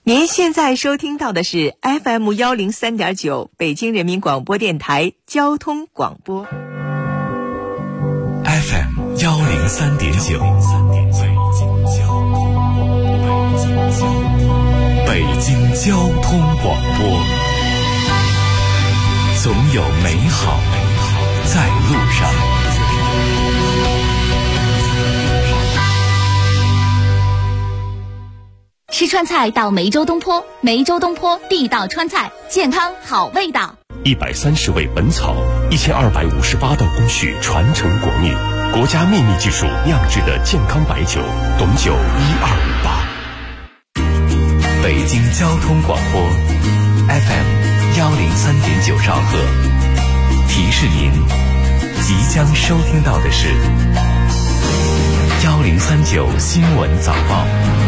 您现在收听到的是 FM103.9 北京人民广播电台交通广播。 FM103.9 北京交通广播，总有美好在路上。 吃川菜到梅州东坡，梅州东坡地道川菜，健康好味道。 130味本草，1258道工序传承国秘，国家秘密技术酿制的健康白酒，董酒1258。 北京交通广播 FM103.9 兆赫，提示您即将收听到的是1039新闻早报。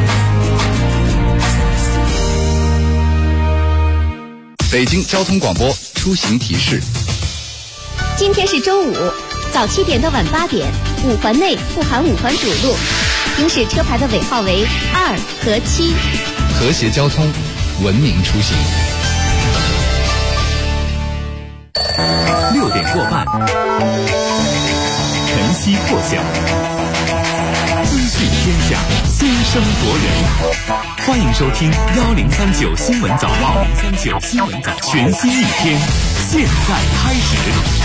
北京交通广播出行提示： 今天是周五，早7点到晚8点，5环内不含5环主路，行驶车牌的尾号为2和7。 和谐交通，文明出行。 6点过半，晨曦破晓，资讯天下，先声夺人。欢迎收听1039新闻早报，1039新闻早报，全新一天，现在开始。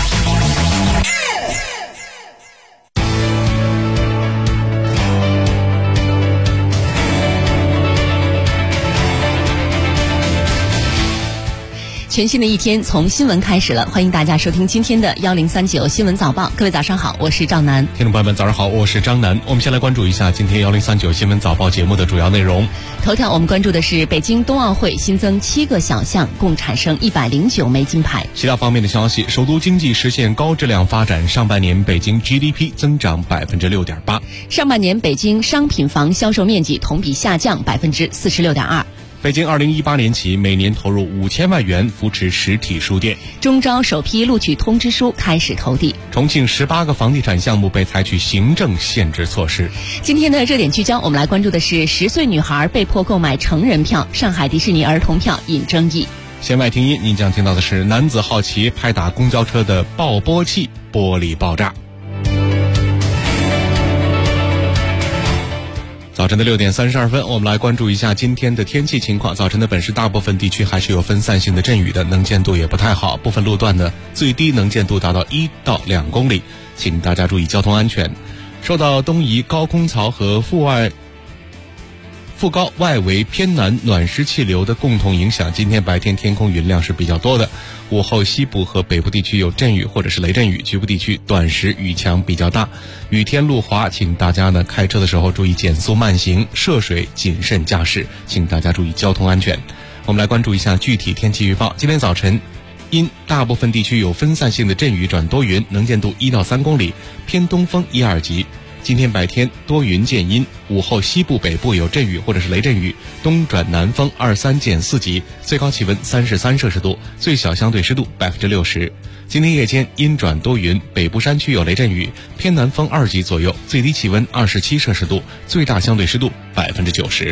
全新的一天从新闻开始了，欢迎大家收听今天的1039新闻早报。各位早上好，我是赵楠。 听众朋友们早上好，我是张楠。我们先来关注一下今天1039新闻早报节目的主要内容。 头条我们关注的是北京冬奥会新增7个小项，共产生109枚金牌。 其他方面的消息，首都经济实现高质量发展，上半年北京 GDP 增长6.8%。 上半年北京商品房销售面积同比下降46.2%。 北京2018年起每年投入5000万元扶持实体书店。 中招首批录取通知书开始投递。 重庆18个房地产项目被采取行政限制措施。 今天的热点聚焦，我们来关注的是10岁女孩被迫购买成人票，上海迪士尼儿童票引争议。 弦外听音，您将听到的是男子好奇拍打公交车的爆波器，玻璃爆炸。早晨的6点32分，我们来关注一下今天的天气情况。早晨的本市大部分地区还是有分散性的阵雨的，能见度也不太好，部分路段呢最低能见度达到1到2公里，请大家注意交通安全。受到东移高空槽和副高外围偏南暖湿气流的共同影响，今天白天天空云量是比较多的，午后西部和北部地区有阵雨或者是雷阵雨，局部地区短时雨强比较大，雨天路滑，请大家呢开车的时候注意减速慢行，涉水谨慎驾驶，请大家注意交通安全。我们来关注一下具体天气预报。今天早晨因大部分地区有分散性的阵雨转多云，能见度1到3公里，偏东风1、2级。今天白天多云见阴，午后西部北部有阵雨或者是雷阵雨，东转南风2、3减4级，最高气温33摄氏度，最小相对湿度60%。今天夜间阴转多云，北部山区有雷阵雨，偏南风2级左右，最低气温27摄氏度，最大相对湿度90%。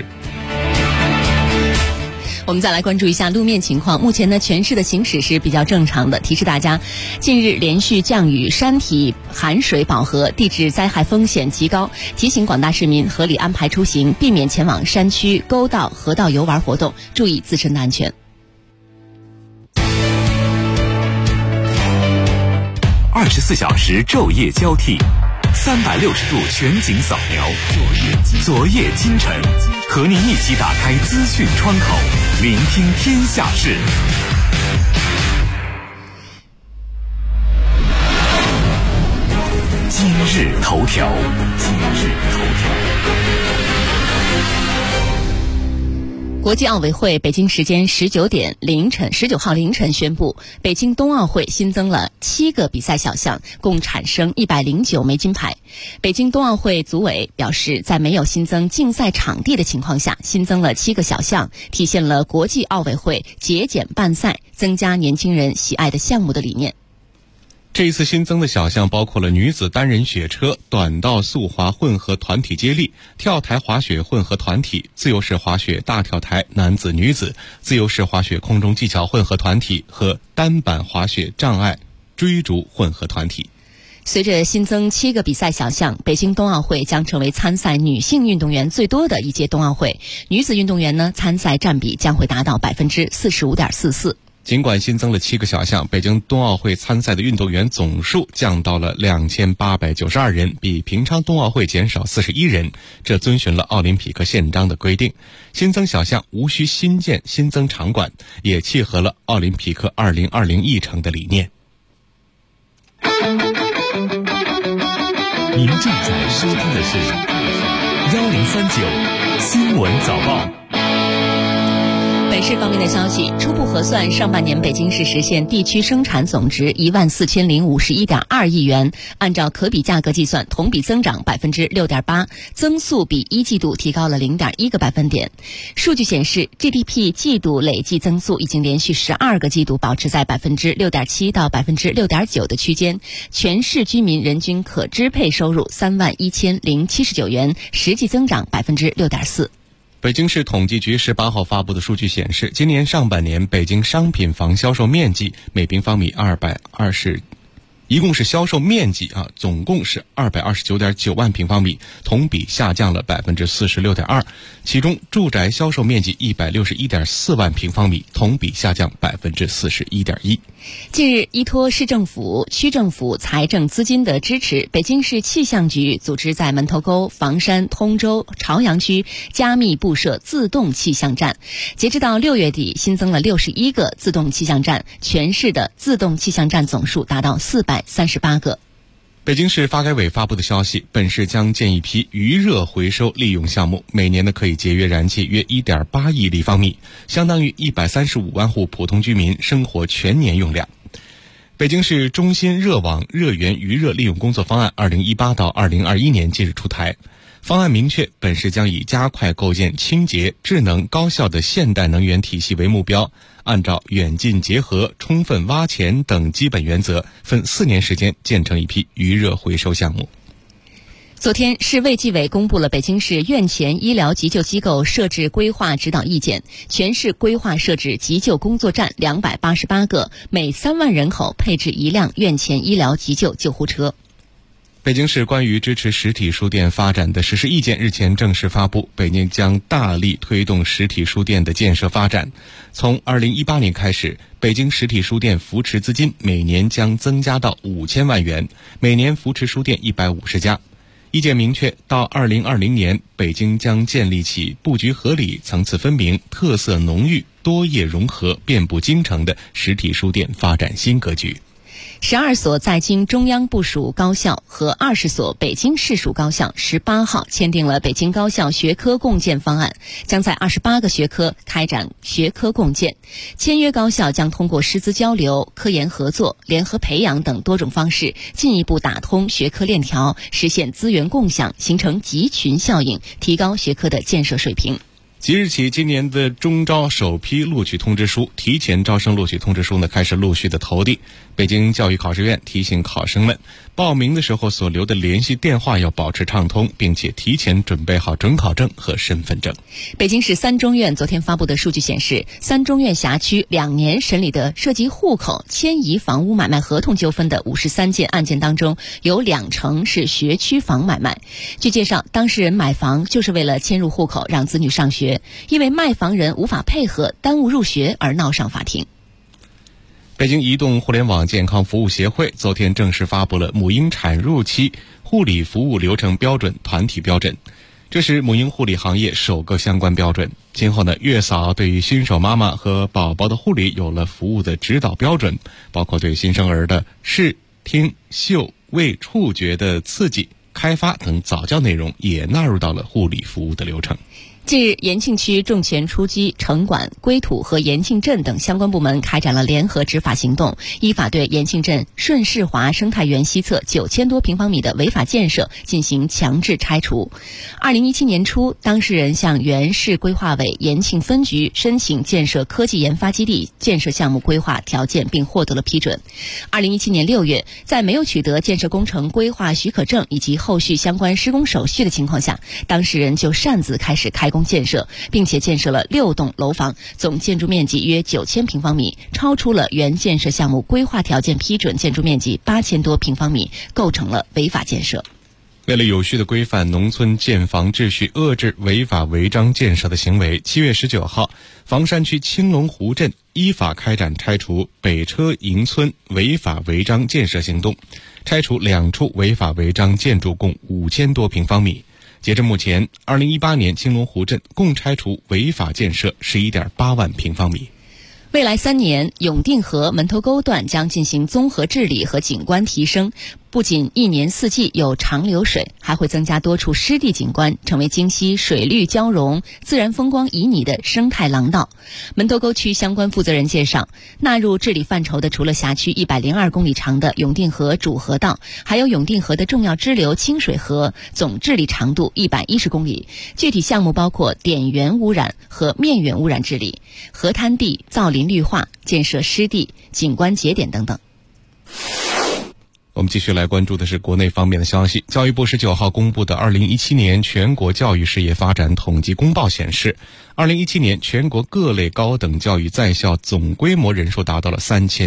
我们再来关注一下路面情况。目前呢，全市的行驶是比较正常的。提示大家，近日连续降雨，山体含水饱和，地质灾害风险极高，提醒广大市民合理安排出行，避免前往山区、沟道、河道游玩活动，注意自身的安全。 24小时昼夜交替，360度全景扫描，昨夜今晨，和您一起打开资讯窗口，聆听天下事。今日头条。 国际奥委会北京时间19号凌晨宣布，北京冬奥会新增了7个比赛小项，共产生109枚金牌。北京冬奥会组委表示，在没有新增竞赛场地的情况下，新增了7个小项，体现了国际奥委会节俭办赛、增加年轻人喜爱的项目的理念。 这一次新增的小项包括了女子单人雪车、短道速滑混合团体接力、跳台滑雪混合团体、自由式滑雪大跳台男子女子、自由式滑雪空中技巧混合团体和单板滑雪障碍追逐混合团体。 随着新增7个比赛小项，北京冬奥会将成为参赛女性运动员最多的一届冬奥会。女子运动员呢，参赛占比将会达到 45.44%。 尽管新增了7个小项，北京冬奥会参赛的运动员总数降到了2892人，比平昌冬奥会减少41人，这遵循了奥林匹克宪章的规定。新增小项无需新建新增场馆，也契合了奥林匹克2020议程的理念。 您正在收听的是1039新闻早报。 本市方面的消息，初步核算，上半年北京市实现地区生产总值14051.2亿元，按照可比价格计算，同比增长 6.8%， 增速比一季度提高了 0.1个百分点。数据显示 GDP 季度累计增速已经连续12个季度保持在 6.7% 到 6.9% 的区间，全市居民人均可支配收入31079元，实际增长 6.4%。 北京市统计局18号发布的数据显示，今年上半年北京商品房销售面积每平方米220，一共是销售面积总共是229.9万平方米，同比下降了 46.2%， 其中住宅销售面积161.4万平方米，同比下降 41.1%。 近日，依托市政府、区政府财政资金的支持，北京市气象局组织在门头沟、房山、通州、朝阳区加密布设自动气象站。截止到6月底，新增了61个自动气象站，全市的自动气象站总数达到438个。 北京市发改委发布的消息，本市将建一批余热回收利用项目，每年可以节约燃气约 1.8 亿立方米，相当于135万户普通居民生活全年用量。北京市中心热网热源余热利用工作方案2018到2021年近日出台。方案明确，本市将以加快构建清洁、智能、高效的现代能源体系为目标，按照远近结合、充分挖潜等基本原则，分4年时间建成一批余热回收项目。 昨天，市卫计委公布了北京市院前医疗急救机构设置规划指导意见，全市规划设置急救工作站288个，每3万人口配置1辆院前医疗急救救护车。 北京市关于支持实体书店发展的实施意见日前正式发布，北京将大力推动实体书店的建设发展。从2018年开始，北京实体书店扶持资金每年将增加到5000万元，每年扶持书店150家。意见明确，到2020年，北京将建立起布局合理、层次分明、特色浓郁、多业融合、遍布京城的实体书店发展新格局。 12所在京中央部属高校和20所北京市属高校18号签订了北京高校学科共建方案，将在28个学科开展学科共建。签约高校将通过师资交流、科研合作、联合培养等多种方式，进一步打通学科链条，实现资源共享，形成集群效应，提高学科的建设水平。 即日起，今年的中招首批录取通知书、提前招生录取通知书开始陆续的投递。北京教育考试院提醒考生们，报名的时候所留的联系电话要保持畅通，并且提前准备好准考证和身份证。 北京市三中院昨天发布的数据显示，三中院辖区2年审理的涉及户口迁移房屋买卖合同纠纷的53件案件当中，有20%是学区房买卖。据介绍，当事人买房就是为了迁入户口让子女上学，因为卖房人无法配合，耽误入学而闹上法庭。 北京移动互联网健康服务协会昨天正式发布了母婴产褥期护理服务流程标准团体标准，这是母婴护理行业首个相关标准。今后月嫂对于新手妈妈和宝宝的护理有了服务的指导标准，包括对新生儿的视、听、嗅、味、触觉的刺激、开发等早教内容也纳入到了护理服务的流程。 近日，延庆区重拳出击城管、归土和延庆镇等相关部门开展了联合执法行动，依法对延庆镇顺世华生态园西侧9000多平方米的违法建设进行强制拆除。2017年初，当事人向原市规划委延庆分局申请建设科技研发基地建设项目规划条件，并获得了批准。2017年6月，在没有取得建设工程规划许可证以及后续相关施工手续的情况下，当事人就擅自开始开工建设，并且建设了6栋楼房，总建筑面积约9000平方米，超出了原建设项目规划条件批准建筑面积8000多平方米，构成了违法建设。 为了有序地规范农村建房秩序，遏制违法违章建设的行为，7月19号，房山区青龙湖镇依法开展拆除北车营村违法违章建设行动，拆除2处违法违章建筑共5000多平方米。截至目前，2018年青龙湖镇共拆除违法建设11.8万平方米。 未来3年，永定河门头沟段将进行综合治理和景观提升，不仅1年4季有长流水，还会增加多处湿地景观，成为京西水绿交融、自然风光旖旎的生态廊道。门头沟区相关负责人介绍，纳入治理范畴的除了辖区102公里长的永定河主河道，还有永定河的重要支流清水河，总治理长度110公里。具体项目包括点源污染和面源污染治理、河滩地造林绿化、建设湿地、景观节点等等。 我们继续来关注的是国内方面的消息。教育部19号公布的2017年全国教育事业发展统计公报显示，2017年全国各类高等教育在校总规模人数达到了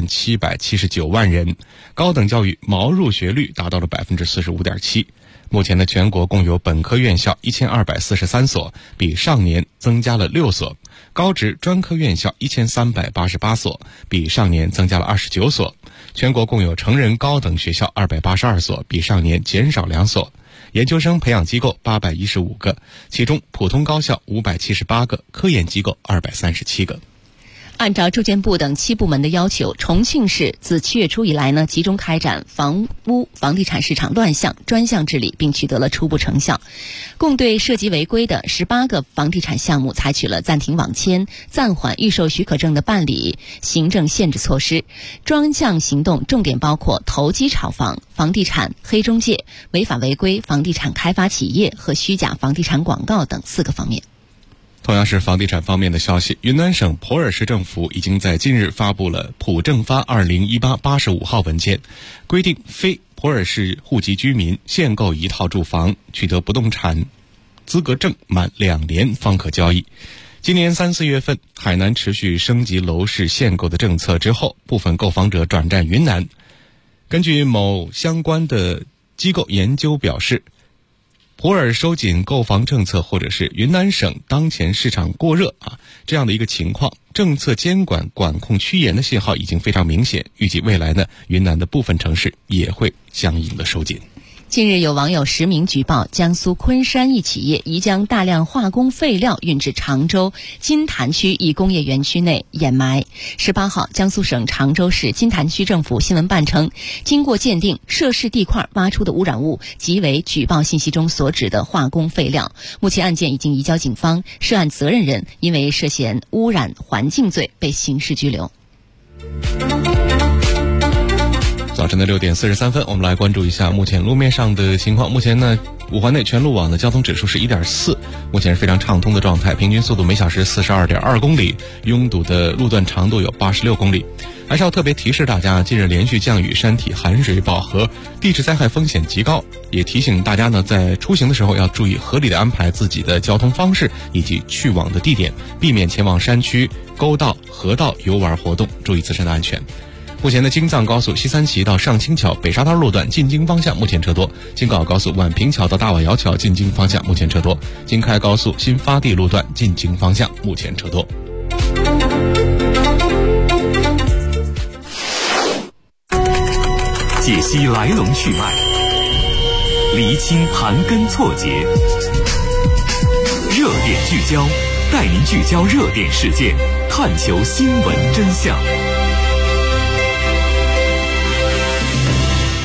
3779万人，高等教育毛入学率达到了 45.7%。目前的全国共有本科院校1243所，比上年增加了6所；高职专科院校1388所，比上年增加了29所；全国共有成人高等学校282所，比上年减少2所；研究生培养机构815个，其中普通高校578个，科研机构237个。 按照住建部等7部门的要求，重庆市自7月初以来集中开展房地产市场乱象专项治理，并取得了初步成效。共对涉及违规的18个房地产项目采取了暂停网签、暂缓预售许可证的办理、行政限制措施。专项行动重点包括投机炒房、房地产黑中介、违法违规房地产开发企业和虚假房地产广告等4个方面。 同样是房地产方面的消息，云南省普洱市政府已经在近日发布了普政发2018 85号文件，规定非普洱市户籍居民限购1套住房，取得不动产资格证满2年方可交易。今年3、4月份，海南持续升级楼市限购的政策之后，部分购房者转战云南。根据某相关的机构研究表示，普洱收紧购房政策，或者是云南省当前市场过热这样的一个情况，政策监管管控趋严的信号已经非常明显。预计未来云南的部分城市也会相应的收紧。 近日有网友实名举报，江苏昆山一企业疑将大量化工废料运至常州金坛区一工业园区内掩埋。18号，江苏省常州市金坛区政府新闻办称，经过鉴定，涉事地块挖出的污染物即为举报信息中所指的化工废料。目前案件已经移交警方，涉案责任人因为涉嫌污染环境罪被刑事拘留。 早晨的6点43分，我们来关注一下目前路面上的情况。目前五环内全路网的交通指数是 1.4， 目前是非常畅通的状态，平均速度每小时 42.2 公里，拥堵的路段长度有86公里。还是要特别提示大家，近日连续降雨，山体含水饱和，地质灾害风险极高，也提醒大家在出行的时候要注意合理的安排自己的交通方式以及去往的地点，避免前往山区、沟道、河道游玩活动，注意自身的安全。目前的京藏高速西三旗到上清桥北沙滩路段进京方向目前车多，京港澳高速宛平桥到大瓦窑桥进京方向目前车多，京开高速新发地路段进京方向目前车多。 解析来龙去脉，厘清盘根错节，热点聚焦，带您聚焦热点事件，探求新闻真相。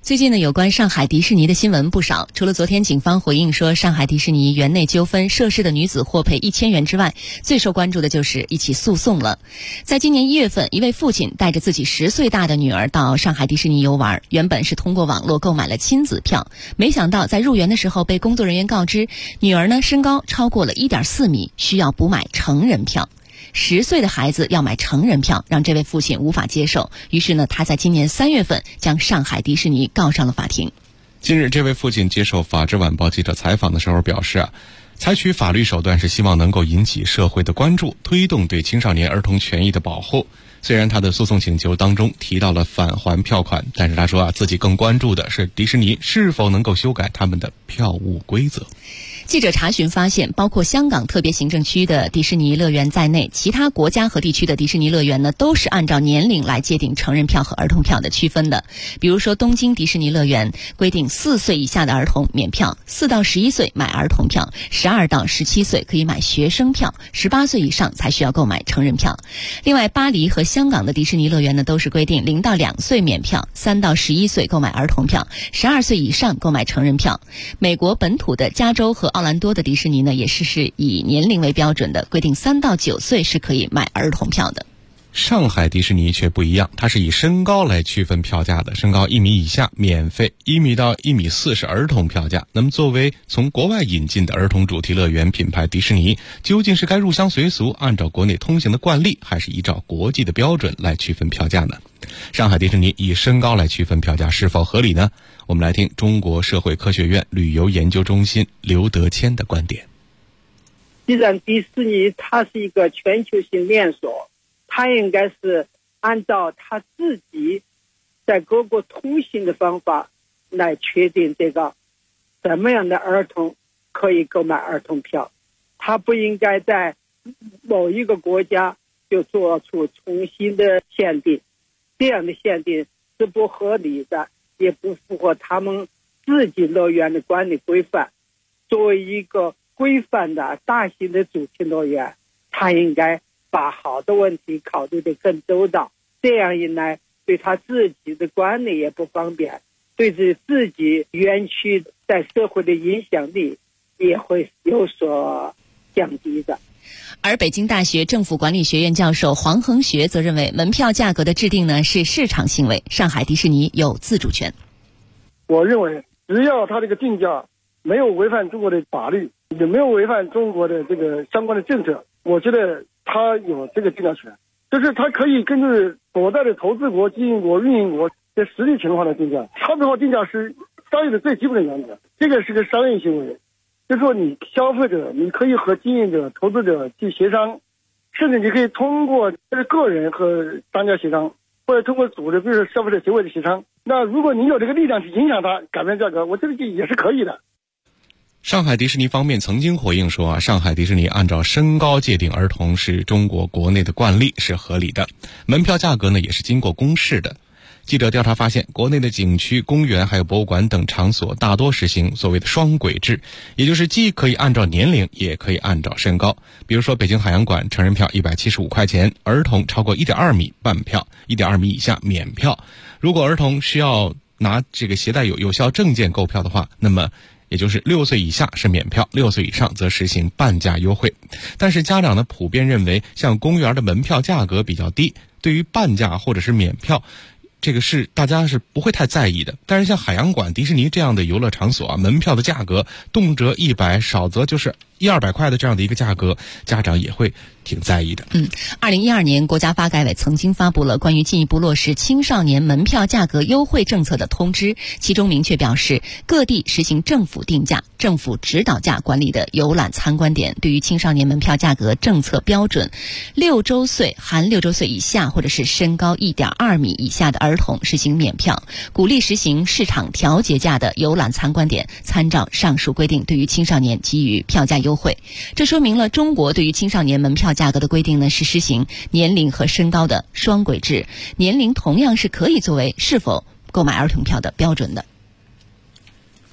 最近呢，有关上海迪士尼的新闻不少。除了昨天警方回应说上海迪士尼园内纠纷涉事的女子获赔1000元之外，最受关注的就是一起诉讼了。在今年1月份，一位父亲带着自己10岁大的女儿到上海迪士尼游玩，原本是通过网络购买了亲子票，没想到在入园的时候被工作人员告知，女儿呢身高超过了1.4米，需要补买成人票。10岁的孩子要买成人票，让这位父亲无法接受。于是呢，他在今年3月份将上海迪士尼告上了法庭。 近日，这位父亲接受法制晚报记者采访的时候表示采取法律手段是希望能够引起社会的关注，推动对青少年儿童权益的保护。虽然他的诉讼请求当中提到了返还票款，但是他说自己更关注的是迪士尼是否能够修改他们的票务规则。 记者查询发现，包括香港特别行政区的迪士尼乐园在内，其他国家和地区的迪士尼乐园呢，都是按照年龄来界定成人票和儿童票的区分的。比如说，东京迪士尼乐园规定4岁以下的儿童免票，4到11岁买儿童票，12到17岁可以买学生票，18岁以上才需要购买成人票。另外，巴黎和香港的迪士尼乐园呢，都是规定0到2岁免票，3到11岁购买儿童票，12岁以上购买成人票。美国本土的加州和奥兰多的迪士尼呢，也是以年龄为标准的，规定3到9岁是可以买儿童票的。 上海迪士尼却不一样，它是以身高来区分票价的，身高1米以下免费，1米到1米4是儿童票价。那么作为从国外引进的儿童主题乐园品牌迪士尼，究竟是该入乡随俗，按照国内通行的惯例，还是依照国际的标准来区分票价呢？上海迪士尼以身高来区分票价是否合理呢？我们来听中国社会科学院旅游研究中心刘德谦的观点。 既然迪士尼它是一个全球性连锁，它应该是按照它自己在各国通行的方法来确定这个什么样的儿童可以购买儿童票，它不应该在某一个国家就做出重新的限定，这样的限定是不合理的，也不符合他们自己乐园的管理规范。作为一个规范的大型的主题乐园，它应该把好的问题考虑得更周到，这样一来对他自己的管理也不方便，对自己园区在社会的影响力也会有所降低的。 而北京大学政府管理学院教授黄恒学则认为，门票价格的制定呢是市场行为，上海迪士尼有自主权。 我认为只要他这个定价没有违反中国的法律，也没有违反中国的这个相关的政策，我觉得他有这个定价权，就是他可以根据所在的投资国、经营国、运营国的实际情况来定价。差别化定价是商业的最基本的原则，这个是个商业行为，就是说你消费者你可以和经营者、投资者去协商，甚至你可以通过个人和商家协商，或者通过组织，比如说消费者协会的协商。那如果你有这个力量去影响它改变价格，我觉得这也是可以的。 上海迪士尼方面曾经回应说上海迪士尼按照身高界定儿童是中国国内的惯例，是合理的。门票价格呢也是经过公示的。记者调查发现，国内的景区、公园还有博物馆等场所大多实行所谓的双轨制，也就是既可以按照年龄，也可以按照身高。比如说北京海洋馆成人票175块钱，儿童超过 1.2 米半票，1.2 米以下免票。如果儿童需要拿这个携带有效证件购票的话，那么也就是6岁以下是免票，6岁以上则实行半价优惠。但是家长呢普遍认为，像公园的门票价格比较低，对于半价或者是免票，这个是大家是不会太在意的。但是像海洋馆、迪士尼这样的游乐场所门票的价格动辄100，少则就是100-200块的这样的一个价格，家长也会挺在意的。 2012年国家发改委曾经发布了关于进一步落实青少年门票价格优惠政策的通知，其中明确表示，各地实行政府定价、政府指导价管理的游览参观点，对于青少年门票价格政策标准，6周岁含6周岁以下或者是身高 1.2 米以下的儿童实行免票，鼓励实行市场调节价的游览参观点参照上述规定，对于青少年给予票价优惠。这说明了中国对于青少年门票价格的规定呢，是实行年龄和身高的双轨制，年龄同样是可以作为是否购买儿童票的标准的。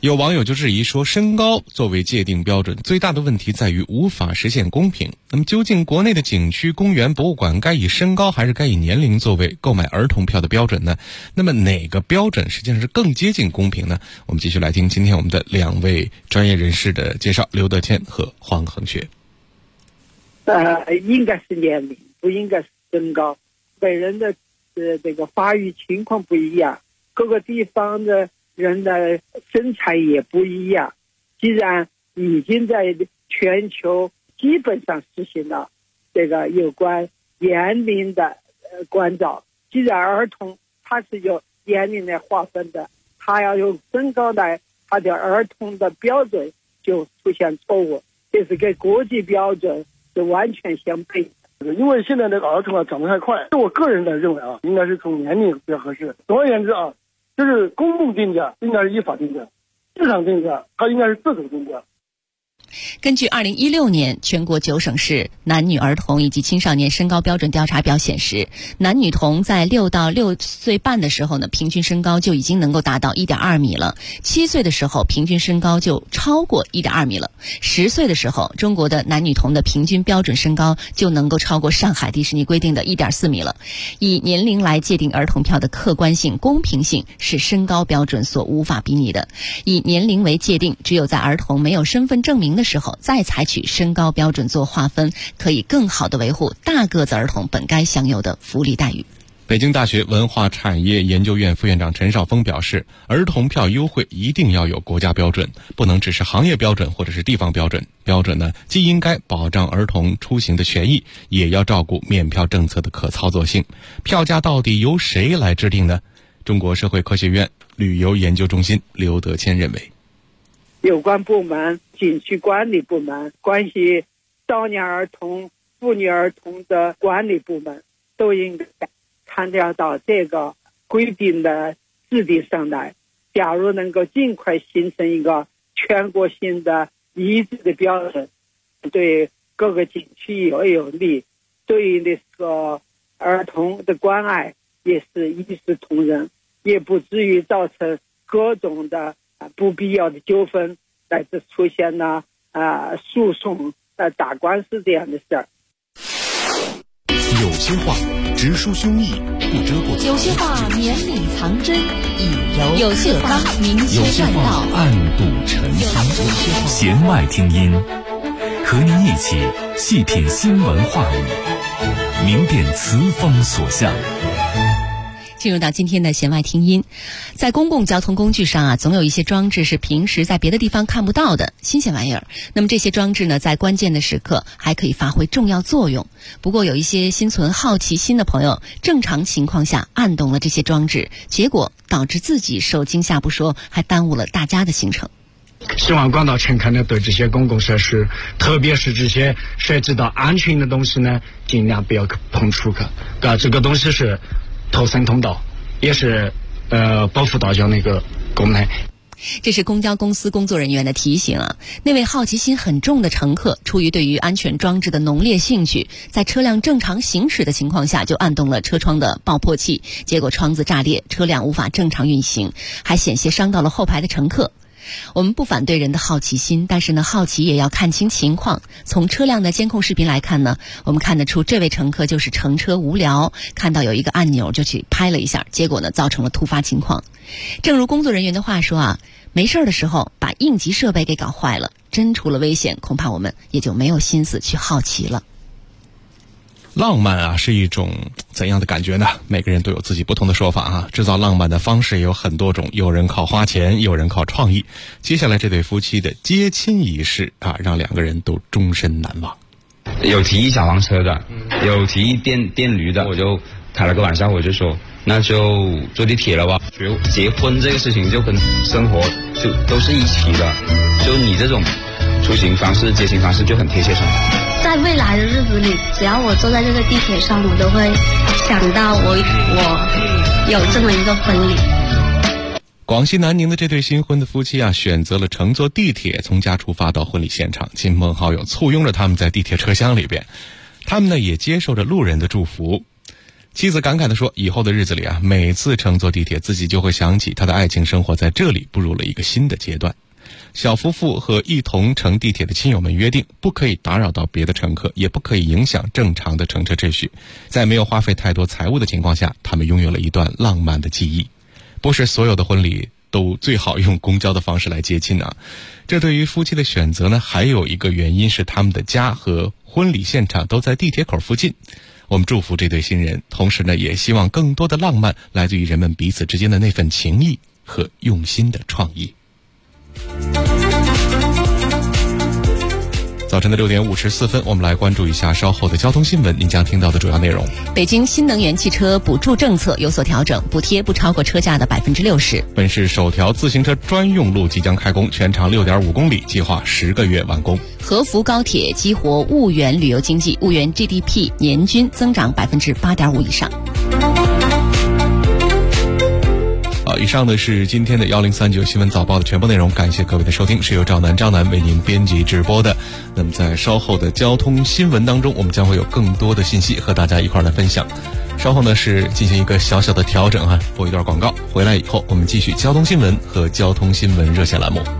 有网友就质疑说，身高作为界定标准，最大的问题在于无法实现公平。那么究竟国内的景区、公园、博物馆该以身高还是该以年龄作为购买儿童票的标准呢？那么哪个标准实际上是更接近公平呢？我们继续来听今天我们的2位专业人士的介绍，刘德谦和黄恒学。 应该是年龄，不应该是身高。每人的这个发育情况不一样，各个地方的人的身材也不一样。既然已经在全球基本上实行了这个有关年龄的关照，既然儿童他是有年龄来划分的，他要用身高来，他的儿童的标准就出现错误，这是跟国际标准是完全相悖。 因为现在这个儿童长得太快，我个人的认为应该是从年龄比较合适。总而言之就是公共定价应该是依法定价，市场定价它应该是自主定价。 根据2016年全国9省市男女儿童以及青少年身高标准调查表显示，男女童在6到6岁半的时候呢，平均身高就已经能够达到 1.2 米了；7岁的时候，平均身高就超过 1.2 米了；10岁的时候，中国的男女童的平均标准身高就能够超过上海迪士尼规定的 1.4 米了。以年龄来界定儿童票的客观性、公平性是身高标准所无法比拟的。以年龄为界定，只有在儿童没有身份证明的时候再采取身高标准做划分，可以更好地维护大个子儿童本该享有的福利待遇。 北京大学文化产业研究院副院长陈少峰表示，儿童票优惠一定要有国家标准，不能只是行业标准或者是地方标准。标准呢，既应该保障儿童出行的权益，也要照顾免票政策的可操作性。票价到底由谁来制定呢？中国社会科学院旅游研究中心刘德谦认为， 有关部门、景区管理部门、关系少年儿童、妇女儿童的管理部门都应该参加到这个规定的制定上来。假如能够尽快形成一个全国性的一致的标准，对各个景区也有利，对于这个儿童的关爱也是一视同仁，也不至于造成各种的不必要的纠纷，乃至出现了诉讼、打官司这样的事儿。 有些话直抒胸臆，不遮过； 有些话绵里藏针，以柔有些话明有些宣道， 暗度陈仓。弦外听音，和您一起细品新闻话语，明辨词风所向。 进入到今天的弦外听音，在公共交通工具上总有一些装置是平时在别的地方看不到的新鲜玩意儿。那么这些装置呢，在关键的时刻还可以发挥重要作用。不过有一些心存好奇心的朋友，正常情况下按动了这些装置，结果导致自己受惊吓不说，还耽误了大家的行程。 希望广大乘客呢，对这些公共设施，特别是这些涉及到安全的东西呢，尽量不要碰触去。这个东西是逃生通道，也是保护大家那个功能。 这是公交公司工作人员的提醒啊。那位好奇心很重的乘客，出于对于安全装置的浓烈兴趣，在车辆正常行驶的情况下就按动了车窗的爆破器，结果窗子炸裂，车辆无法正常运行，还险些伤到了后排的乘客。我们不反对人的好奇心，但是呢，好奇也要看清情况。从车辆的监控视频来看呢，我们看得出这位乘客就是乘车无聊，看到有一个按钮就去拍了一下，结果呢，造成了突发情况。正如工作人员的话说没事的时候把应急设备给搞坏了，真出了危险，恐怕我们也就没有心思去好奇了。 浪漫是一种怎样的感觉呢？每个人都有自己不同的说法制造浪漫的方式也有很多种，有人靠花钱，有人靠创意。接下来这对夫妻的接亲仪式让两个人都终身难忘。 有提议小黄车的，有提议电驴的，我就开了个玩笑，我就说那就坐地铁了吧。结婚这个事情就跟生活就都是一起的，就你这种出行方式、接亲方式就很贴切生活。 在未来的日子里，只要我坐在这个地铁上，我都会想到我有这么一个婚礼。 广西南宁的这对新婚的夫妻选择了乘坐地铁从家出发到婚礼现场，亲朋好友簇拥着他们在地铁车厢里边，他们呢也接受着路人的祝福。 妻子感慨地说，以后的日子里啊，每次乘坐地铁，自己就会想起他的爱情生活在这里步入了一个新的阶段。小夫妇和一同乘地铁的亲友们约定，不可以打扰到别的乘客，也不可以影响正常的乘车秩序。在没有花费太多财物的情况下，他们拥有了一段浪漫的记忆。不是所有的婚礼都最好用公交的方式来接亲啊。这对于夫妻的选择呢，还有一个原因是他们的家和婚礼现场都在地铁口附近。我们祝福这对新人，同时呢，也希望更多的浪漫来自于人们彼此之间的那份情谊和用心的创意。早晨的6点54分，我们来关注一下稍后的交通新闻。您将听到的主要内容： 北京新能源汽车补助政策有所调整，补贴不超过车价的60%。 本市首条自行车专用路即将开工，全长6.5公里，计划10个月完工。 合福高铁激活婺源旅游经济，婺源 GDP 年均增长8.5%以上。以上的是今天的1039新闻早报的全部内容，感谢各位的收听，是由张楠为您编辑直播的。那么在稍后的交通新闻当中，我们将会有更多的信息和大家一块来分享。稍后呢是进行一个小小的调整啊，播一段广告，回来以后我们继续交通新闻和交通新闻热线栏目。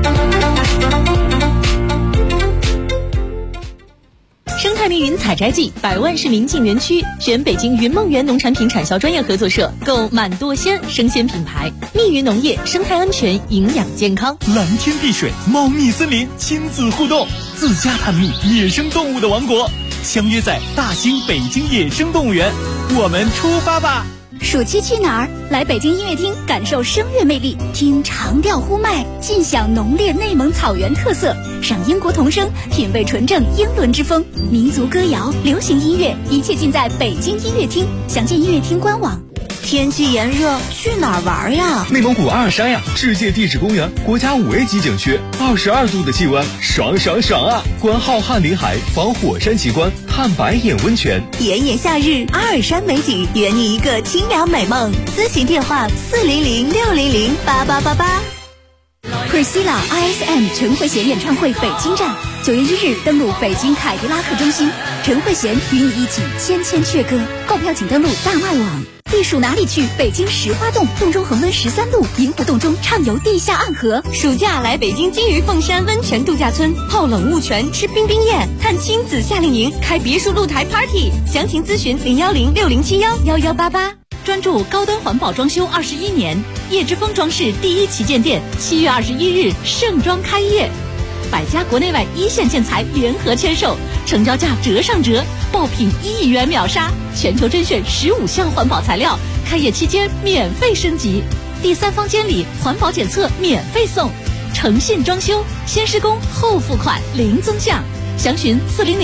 生态密云采摘季，100万市民进园区，选北京云梦园农产品产销专业合作社，购满多鲜生鲜品牌。密云农业，生态安全，营养健康。 蓝天碧水，茂密森林，亲子互动，自家探秘野生动物的王国，相约在大兴北京野生动物园，我们出发吧！ 暑期去哪儿？来北京音乐厅感受声乐魅力，听长调呼麦，尽享浓烈内蒙草原特色，赏英国童声，品味纯正英伦之风，民族歌谣、流行音乐，一切尽在北京音乐厅。详见音乐厅官网。 天气炎热，去哪儿玩呀？ 内蒙古阿尔山呀，世界地质公园，国家5A级景区，22度的气温，爽啊！观浩瀚林海，访火山奇观，探白眼温泉。 炎炎夏日，阿尔山美景，圆你一个清凉美梦。咨询电话400-600-8888。 Priscilla ISM 陈慧娴演唱会北京站，9月1日登陆北京凯迪拉克中心，陈慧娴与你一起千阙歌。购票请登录大麦网。避暑哪里去？北京石花洞，洞中恒温13度，银湖洞中畅游地下暗河。 暑假来北京金鱼凤山温泉度假村，泡冷雾泉，吃冰冰宴，探亲子夏令营，开别墅露台 party。详情咨询010-6071-1188。专注高端环保装修21年，叶之峰装饰第1旗舰店7月21日盛装开业，100家国内外一线建材联合签售，成交价折上折，爆品1亿元秒杀，全球甄选15项环保材料，开业期间免费升级，第3方监理环保检测免费送，诚信装修，先施工后付款零增项，详询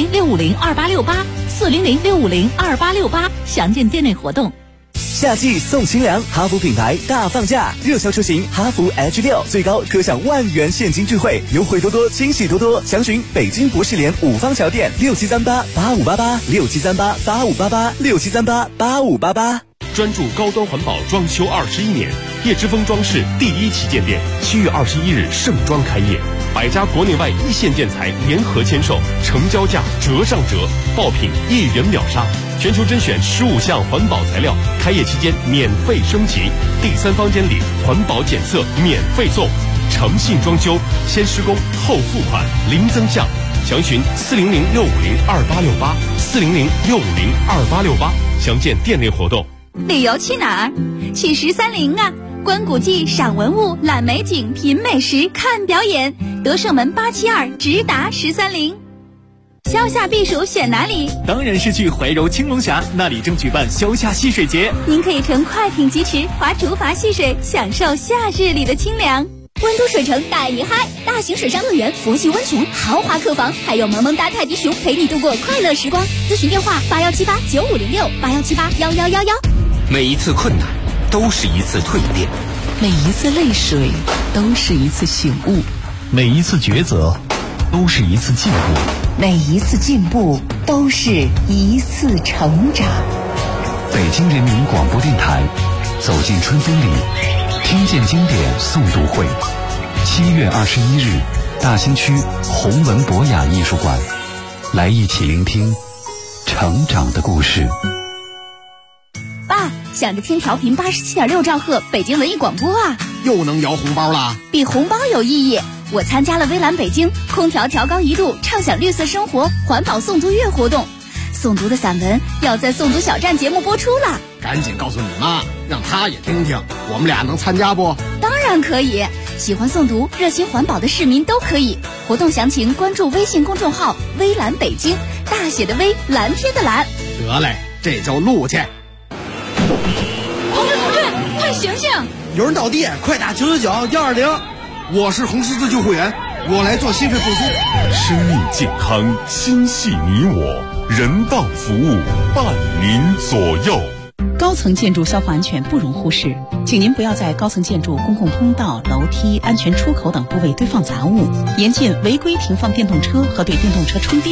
400-650-2868，400-650-2868，详见店内活动。 夏季送清凉，哈弗品牌大放价，热销车型哈弗 H6最高可享10000元现金钜惠，优惠多多，惊喜多多。详询北京博士联5方桥店6738-8588，6738-8588，6738-8588。 专注高端环保装修21年，叶之峰装饰第1旗舰店7月21日盛装开业，100家国内外一线建材联合签售，成交价折上折，爆品1亿元秒杀，全球甄选15项环保材料，开业期间免费升级，第3方监理环保检测免费送，诚信装修，先施工后付款零增项，详询400-650-2868，400-650-2868，详见店内活动。 旅游去哪儿？去13陵啊！观古迹，赏文物，览美景，品美食，看表演。德胜门872直达13陵。消夏避暑选哪里？ 当然是去怀柔青龙峡，那里正举办消夏戏水节。 您可以乘快艇疾驰，划竹筏戏水，享受夏日里的清凉。温都水城带你嗨，大型水上乐园、佛系温泉、豪华客房，还有萌萌哒泰迪熊陪你度过快乐时光。咨询电话81789506，81781111。 每一次困难都是一次蜕变， 每一次泪水都是一次醒悟， 每一次抉择都是一次进步， 每一次进步都是一次成长。 北京人民广播电台，走进春风里，听见经典诵读会，7月21日，大兴区弘文博雅艺术馆，来一起聆听成长的故事。 想着听调频87.6兆赫北京文艺广播啊。 又能摇红包啦？ 比红包有意义。我参加了微蓝北京空调调高1度畅享绿色生活环保诵读月活动，诵读的散文要在诵读小站节目播出了。 赶紧告诉你妈，让她也听听，我们俩能参加不？ 当然可以，喜欢诵读热心环保的市民都可以。活动详情关注微信公众号微蓝北京，大写的微，蓝天的蓝。 得嘞，这就录去。 同志，快醒醒！ 有人倒地，快打999-120。我是红十字救护员，我来做心肺复苏。 生命健康，心系你我，人道服务伴您左右。 高层建筑消防安全不容忽视，请您不要在高层建筑公共通道、楼梯、安全出口等部位堆放杂物，严禁违规停放电动车和对电动车充电。